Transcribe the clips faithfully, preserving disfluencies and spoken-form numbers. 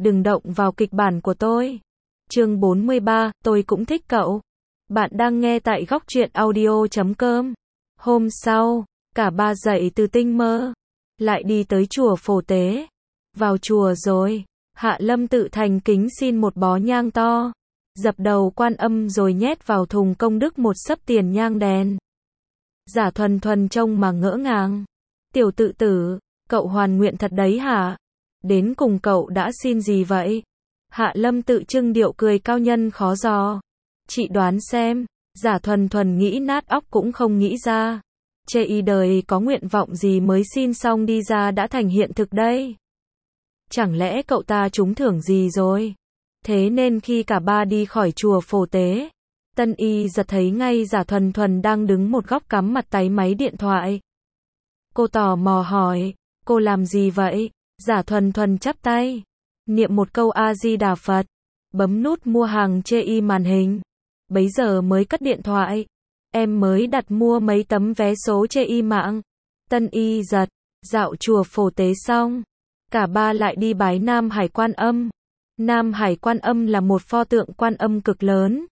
đừng động vào kịch bản của tôi. Chương bốn mươi ba, tôi cũng thích cậu. Bạn đang nghe tại góc truyện audio chấm com. Hôm sau, cả ba dậy từ tinh mơ, lại đi tới chùa Phổ Tế. Vào chùa rồi, Hạ Lâm tự thành kính xin một bó nhang to, dập đầu Quan Âm rồi nhét vào thùng công đức một xấp tiền nhang đèn. Giả Thuần Thuần trông mà ngỡ ngàng. Tiểu tự tử, cậu hoàn nguyện thật đấy hả? Đến cùng cậu đã xin gì vậy? Hạ Lâm tự trưng điệu cười cao nhân khó dò. Chị đoán xem. Giả Thuần Thuần nghĩ nát óc cũng không nghĩ ra. Chê y đời có nguyện vọng gì mới xin xong đi ra đã thành hiện thực đây? Chẳng lẽ cậu ta trúng thưởng gì rồi? Thế nên khi cả ba đi khỏi chùa Phổ Tế, Tân Y giật thấy ngay Giả Thuần Thuần đang đứng một góc cắm mặt táy máy điện thoại. Cô tò mò hỏi, cô làm gì vậy? Giả Thuần Thuần chắp tay, niệm một câu A-di-đà Phật, bấm nút mua hàng chê y màn hình. Bấy giờ mới cất điện thoại. Em mới đặt mua mấy tấm vé số chê y mạng. Tân Y giật, dạo chùa Phổ Tế xong, cả ba lại đi bái Nam Hải Quan Âm. Nam Hải Quan Âm là một pho tượng Quan Âm cực lớn,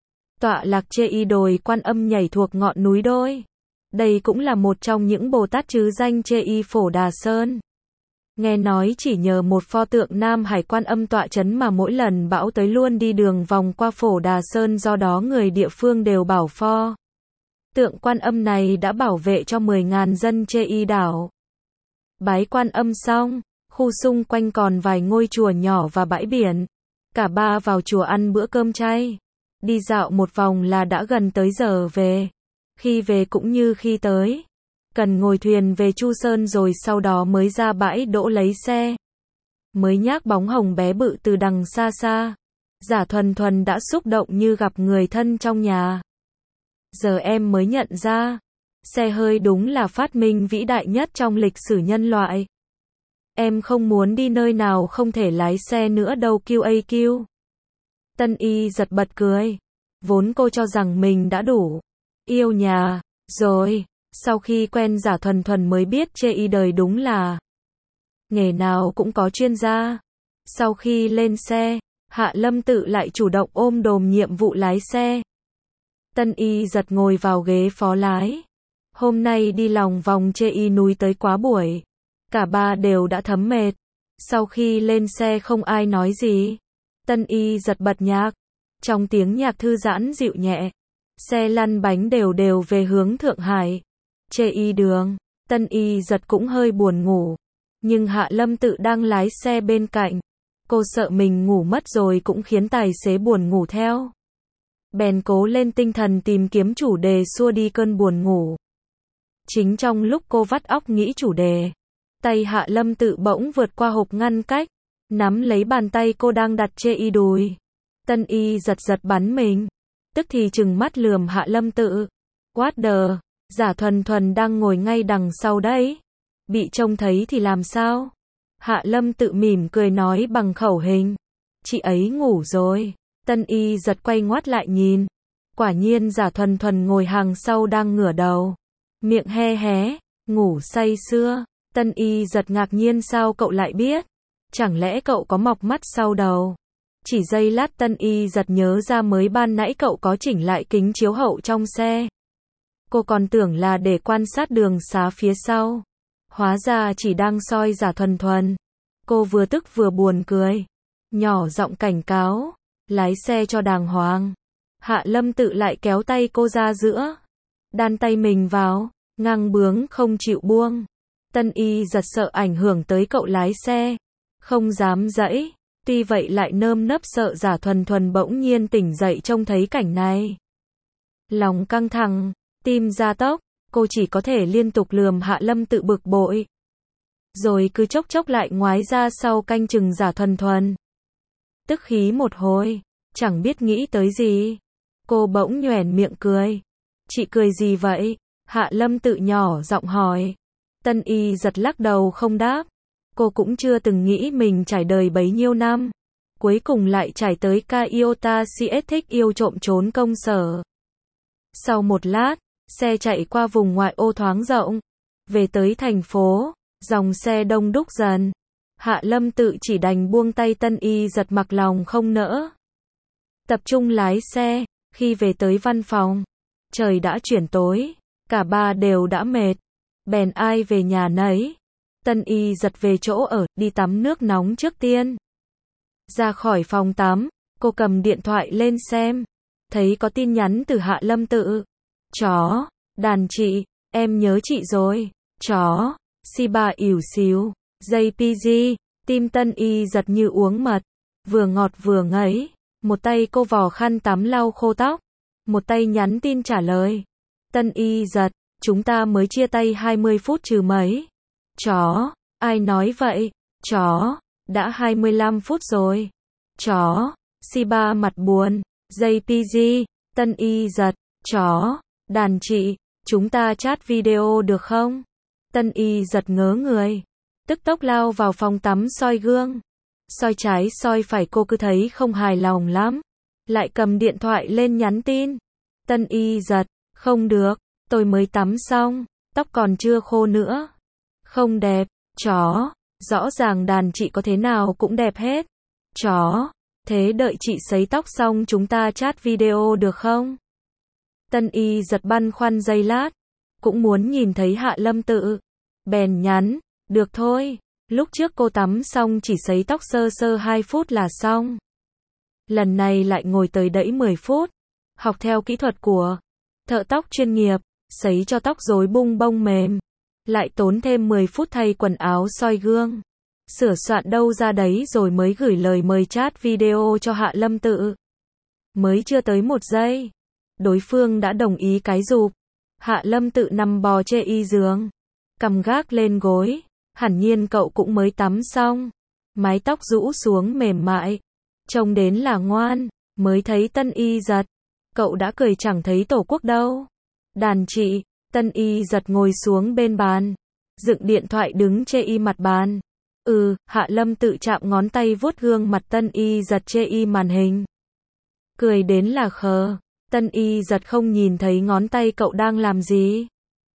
tọa lạc chê y đồi Quan Âm nhảy thuộc ngọn núi đôi. Đây cũng là một trong những Bồ Tát trứ danh chê y Phổ Đà Sơn. Nghe nói chỉ nhờ một pho tượng Nam Hải Quan Âm tọa chấn mà mỗi lần bão tới luôn đi đường vòng qua Phổ Đà Sơn, do đó người địa phương đều bảo pho tượng Quan Âm này đã bảo vệ cho mười nghìn dân chê y đảo. Bái Quan Âm xong, khu xung quanh còn vài ngôi chùa nhỏ và bãi biển. Cả ba vào chùa ăn bữa cơm chay. Đi dạo một vòng là đã gần tới giờ về. Khi về cũng như khi tới, cần ngồi thuyền về Chu Sơn rồi sau đó mới ra bãi đỗ lấy xe. Mới nhác bóng hồng bé bự từ đằng xa xa, Giả Thuần Thuần đã xúc động như gặp người thân trong nhà. Giờ em mới nhận ra, xe hơi đúng là phát minh vĩ đại nhất trong lịch sử nhân loại. Em không muốn đi nơi nào không thể lái xe nữa đâu quy a quy. Tân Y giật bật cười. Vốn cô cho rằng mình đã đủ yêu nhà rồi, sau khi quen Giả Thuần Thuần mới biết chê y đời đúng là nghề nào cũng có chuyên gia. Sau khi lên xe, Hạ Lâm tự lại chủ động ôm đồm nhiệm vụ lái xe. Tân Y giật ngồi vào ghế phó lái. Hôm nay đi lòng vòng chê y núi tới quá buổi, cả ba đều đã thấm mệt. Sau khi lên xe không ai nói gì. Tân Y giật bật nhạc. Trong tiếng nhạc thư giãn dịu nhẹ, xe lăn bánh đều đều về hướng Thượng Hải. Chê y đường, Tân Y giật cũng hơi buồn ngủ. Nhưng Hạ Lâm tự đang lái xe bên cạnh. Cô sợ mình ngủ mất rồi cũng khiến tài xế buồn ngủ theo. Bèn cố lên tinh thần tìm kiếm chủ đề xua đi cơn buồn ngủ. Chính trong lúc cô vắt óc nghĩ chủ đề, tay Hạ Lâm tự bỗng vượt qua hộp ngăn cách, nắm lấy bàn tay cô đang đặt chê y đùi. Tân Y giật giật bắn mình, tức thì trừng mắt lườm Hạ Lâm tự. What the, Giả Thuần Thuần đang ngồi ngay đằng sau đấy. Bị trông thấy thì làm sao? Hạ Lâm tự mỉm cười nói bằng khẩu hình. Chị ấy ngủ rồi. Tân Y giật quay ngoắt lại nhìn. Quả nhiên Giả Thuần Thuần ngồi hàng sau đang ngửa đầu, miệng he hé, ngủ say sưa. Tân Y giật ngạc nhiên, sao cậu lại biết? Chẳng lẽ cậu có mọc mắt sau đầu? Chỉ giây lát Tân Y giật nhớ ra mới ban nãy cậu có chỉnh lại kính chiếu hậu trong xe. Cô còn tưởng là để quan sát đường xá phía sau. Hóa ra chỉ đang soi Giả Thuần Thuần. Cô vừa tức vừa buồn cười, nhỏ giọng cảnh cáo, lái xe cho đàng hoàng. Hạ Lâm tự lại kéo tay cô ra giữa, đan tay mình vào, ngang bướng không chịu buông. Tân Y giật sợ ảnh hưởng tới cậu lái xe, không dám dãy. Tuy vậy lại nơm nớp sợ Giả Thuần Thuần bỗng nhiên tỉnh dậy trông thấy cảnh này. Lòng căng thẳng, tim gia tốc, cô chỉ có thể liên tục lườm Hạ Lâm tự bực bội. Rồi cứ chốc chốc lại ngoái ra sau canh chừng Giả Thuần Thuần. Tức khí một hồi, chẳng biết nghĩ tới gì. Cô bỗng nhoẻn miệng cười. Chị cười gì vậy? Hạ Lâm tự nhỏ giọng hỏi. Tân Y giật lắc đầu không đáp. Cô cũng chưa từng nghĩ mình trải đời bấy nhiêu năm, cuối cùng lại trải tới ca iota cs thích yêu trộm trốn công sở. Sau một lát, xe chạy qua vùng ngoại ô thoáng rộng, về tới thành phố, dòng xe đông đúc dần. Hạ Lâm Tự chỉ đành buông tay Tân Y Giật mặc lòng không nỡ. Tập trung lái xe, khi về tới văn phòng, trời đã chuyển tối, cả ba đều đã mệt, bèn ai về nhà nấy. Tân Y Giật về chỗ ở, đi tắm nước nóng trước tiên. Ra khỏi phòng tắm, cô cầm điện thoại lên xem, thấy có tin nhắn từ Hạ Lâm Tự. Chó, đàn chị, em nhớ chị rồi. Chó, Shiba ỉu xìu, gi pê giê, tim Tân Y Giật như uống mật, vừa ngọt vừa ngấy. Một tay cô vò khăn tắm lau khô tóc, một tay nhắn tin trả lời. Tân Y Giật, chúng ta mới chia tay hai mươi phút trừ mấy. Chó, ai nói vậy? Chó, đã hai mươi lăm phút rồi. Chó, Shiba mặt buồn, gi pê giê, Tân Y Giật, chó, đàn chị, chúng ta chat video được không? Tân Y Giật ngớ người, tức tốc lao vào phòng tắm soi gương. Soi trái soi phải cô cứ thấy không hài lòng lắm, lại cầm điện thoại lên nhắn tin. Tân Y Giật, không được, tôi mới tắm xong, tóc còn chưa khô nữa. Không đẹp. Chó, rõ ràng đàn chị có thế nào cũng đẹp hết. Chó, thế đợi chị sấy tóc xong chúng ta chat video được không? Tân Y Giật băn khoăn giây lát, cũng muốn nhìn thấy Hạ Lâm Tự, bèn nhắn, được thôi, lúc trước cô tắm xong chỉ sấy tóc sơ sơ hai phút là xong. Lần này lại ngồi tới đẫy mười phút, học theo kỹ thuật của thợ tóc chuyên nghiệp, sấy cho tóc rối bung bông mềm, lại tốn thêm mười phút thay quần áo soi gương, sửa soạn đâu ra đấy rồi mới gửi lời mời chat video cho Hạ Lâm Tự. Mới chưa tới một giây, đối phương đã đồng ý cái rụp. Hạ Lâm Tự nằm bò chê y giường, cầm gác lên gối, hẳn nhiên cậu cũng mới tắm xong, mái tóc rũ xuống mềm mại, trông đến là ngoan. Mới thấy Tân Y Giật, cậu đã cười chẳng thấy tổ quốc đâu. Đàn chị, Tân Y Giật ngồi xuống bên bàn, dựng điện thoại đứng chê y mặt bàn. Ừ, Hạ Lâm Tự chạm ngón tay vuốt gương mặt Tân Y Giật chê y màn hình. Cười đến là khờ, Tân Y Giật không nhìn thấy ngón tay cậu đang làm gì.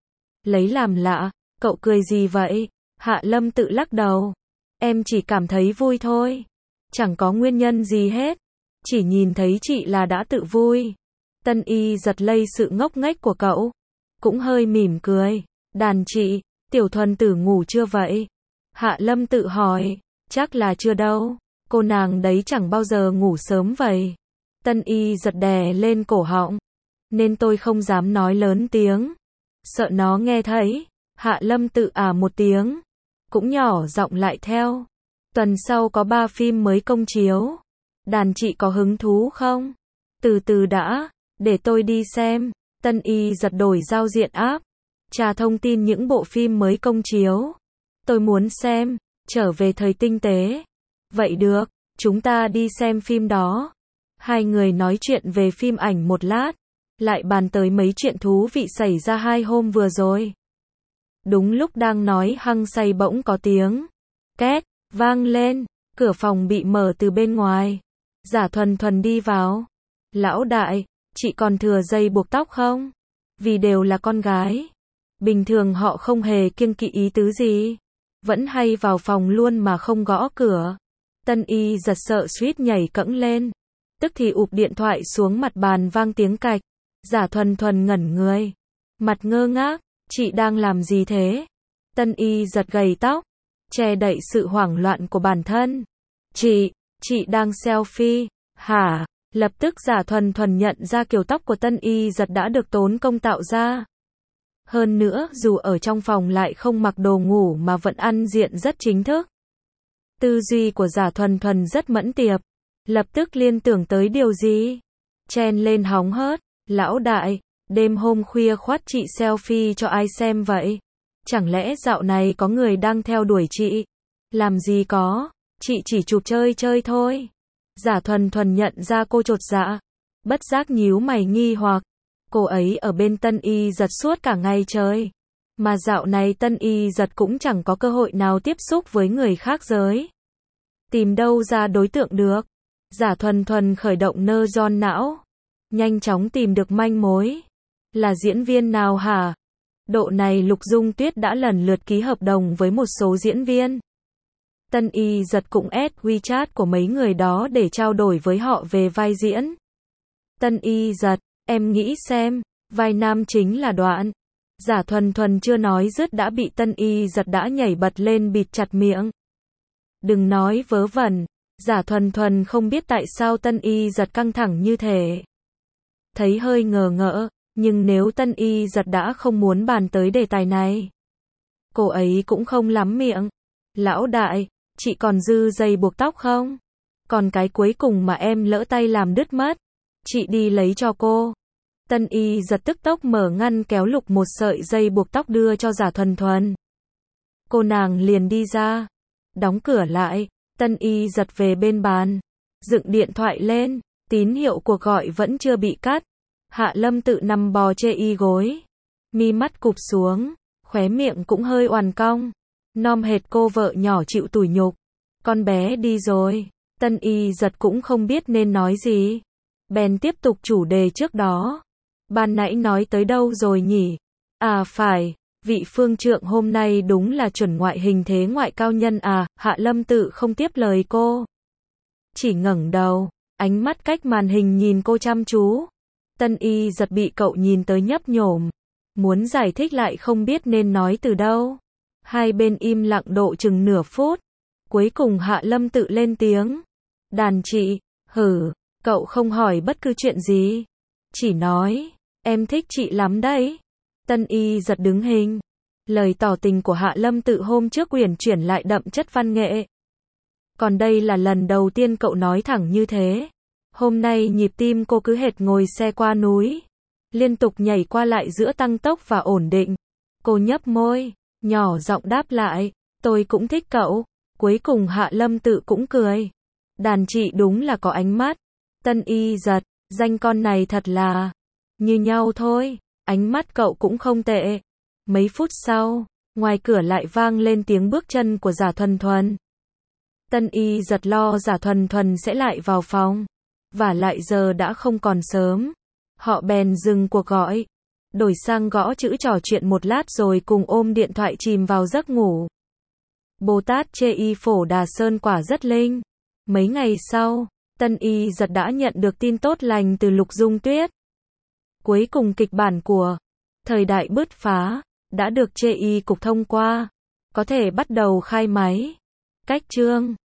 Lấy làm lạ, cậu cười gì vậy? Hạ Lâm Tự lắc đầu. Em chỉ cảm thấy vui thôi. Chẳng có nguyên nhân gì hết. Chỉ nhìn thấy chị là đã tự vui. Tân Y Giật lây sự ngốc nghếch của cậu, cũng hơi mỉm cười. Đàn chị, tiểu thuần tử ngủ chưa vậy? Hạ Lâm Tự hỏi. Chắc là chưa đâu. Cô nàng đấy chẳng bao giờ ngủ sớm vậy. Tân Y Giật đè lên cổ họng, nên tôi không dám nói lớn tiếng, sợ nó nghe thấy. Hạ Lâm Tự à một tiếng, cũng nhỏ giọng lại theo. Tuần sau có ba phim mới công chiếu. Đàn chị có hứng thú không? Từ từ đã, để tôi đi xem. Tân Y Giật đổi giao diện app, tra thông tin những bộ phim mới công chiếu. Tôi muốn xem, trở về thời tinh tế. Vậy được, chúng ta đi xem phim đó. Hai người nói chuyện về phim ảnh một lát, lại bàn tới mấy chuyện thú vị xảy ra hai hôm vừa rồi. Đúng lúc đang nói hăng say bỗng có tiếng két vang lên, cửa phòng bị mở từ bên ngoài. Giả Thuần Thuần đi vào. Lão đại, chị còn thừa dây buộc tóc không? Vì đều là con gái, bình thường họ không hề kiêng kỵ ý tứ gì, vẫn hay vào phòng luôn mà không gõ cửa. Tân Y Giật sợ suýt nhảy cẫng lên, tức thì ụp điện thoại xuống mặt bàn vang tiếng cạch. Giả Thuần Thuần ngẩn người, mặt ngơ ngác, chị đang làm gì thế? Tân Y Giật gầy tóc, che đậy sự hoảng loạn của bản thân. Chị, chị đang selfie, hả? Lập tức Giả Thuần Thuần nhận ra kiểu tóc của Tân Y Giật đã được tốn công tạo ra. Hơn nữa, dù ở trong phòng lại không mặc đồ ngủ mà vẫn ăn diện rất chính thức. Tư duy của Giả Thuần Thuần rất mẫn tiệp, lập tức liên tưởng tới điều gì. Chen lên hóng hớt, lão đại, đêm hôm khuya khoắt chị selfie cho ai xem vậy? Chẳng lẽ dạo này có người đang theo đuổi chị? Làm gì có, chị chỉ chụp chơi chơi thôi. Giả Thuần Thuần nhận ra cô chột dạ, bất giác nhíu mày nghi hoặc. Cô ấy ở bên Tân Y Giật suốt cả ngày trời, mà dạo này Tân Y Giật cũng chẳng có cơ hội nào tiếp xúc với người khác giới. Tìm đâu ra đối tượng được. Giả Thuần Thuần khởi động nơ giòn não, nhanh chóng tìm được manh mối. Là diễn viên nào hả? Độ này Lục Dung Tuyết đã lần lượt ký hợp đồng với một số diễn viên. Tân Y Giật cũng add WeChat của mấy người đó để trao đổi với họ về vai diễn. Tân Y Giật, em nghĩ xem, vai nam chính là Đoạn. Giả Thuần Thuần chưa nói dứt đã bị Tân Y Giật đã nhảy bật lên bịt chặt miệng. Đừng nói vớ vẩn, Giả Thuần Thuần không biết tại sao Tân Y Giật căng thẳng như thế. Thấy hơi ngờ ngỡ, nhưng nếu Tân Y Giật đã không muốn bàn tới đề tài này, cô ấy cũng không lắm miệng. Lão đại, chị còn dư dây buộc tóc không? Còn cái cuối cùng mà em lỡ tay làm đứt mất, chị đi lấy cho cô. Tân Y Giật tức tốc mở ngăn kéo lục một sợi dây buộc tóc đưa cho Giả Thuần Thuần. Cô nàng liền đi ra, đóng cửa lại. Tân Y Giật về bên bàn, dựng điện thoại lên, tín hiệu cuộc gọi vẫn chưa bị cắt. Hạ Lâm Tự nằm bò chê y gối, mi mắt cụp xuống, khóe miệng cũng hơi oằn cong, nom hệt cô vợ nhỏ chịu tủi nhục. Con bé đi rồi. Tân Y Giật cũng không biết nên nói gì, bèn tiếp tục chủ đề trước đó. Ban nãy nói tới đâu rồi nhỉ? À phải, vị phương trượng hôm nay đúng là chuẩn ngoại hình thế ngoại cao nhân à. Hạ Lâm Tự không tiếp lời cô, chỉ ngẩng đầu, ánh mắt cách màn hình nhìn cô chăm chú. Tân Y Giật bị cậu nhìn tới nhấp nhổm, muốn giải thích lại không biết nên nói từ đâu. Hai bên im lặng độ chừng nửa phút, cuối cùng Hạ Lâm Tự lên tiếng. Đàn chị, hử, cậu không hỏi bất cứ chuyện gì, chỉ nói, em thích chị lắm đấy. Tân Y Giật đứng hình, lời tỏ tình của Hạ Lâm Tự hôm trước uyển chuyển lại đậm chất văn nghệ. Còn đây là lần đầu tiên cậu nói thẳng như thế. Hôm nay nhịp tim cô cứ hệt ngồi xe qua núi, liên tục nhảy qua lại giữa tăng tốc và ổn định. Cô nhấp môi, nhỏ giọng đáp lại, tôi cũng thích cậu. Cuối cùng Hạ Lâm Tự cũng cười. Đàn chị đúng là có ánh mắt. Tân Y Giật, danh con này thật là như nhau thôi. Ánh mắt cậu cũng không tệ. Mấy phút sau, ngoài cửa lại vang lên tiếng bước chân của Giả Thuần Thuần. Tân Y Giật lo Giả Thuần Thuần sẽ lại vào phòng, và lại giờ đã không còn sớm. Họ bèn dừng cuộc gọi, đổi sang gõ chữ trò chuyện một lát rồi cùng ôm điện thoại chìm vào giấc ngủ. Bồ Tát chê y Phổ Đà Sơn quả rất linh. Mấy ngày sau, Tân Y Giật đã nhận được tin tốt lành từ Lục Dung Tuyết. Cuối cùng kịch bản của Thời Đại Bứt Phá đã được chê y cục thông qua, có thể bắt đầu khai máy. Cách chương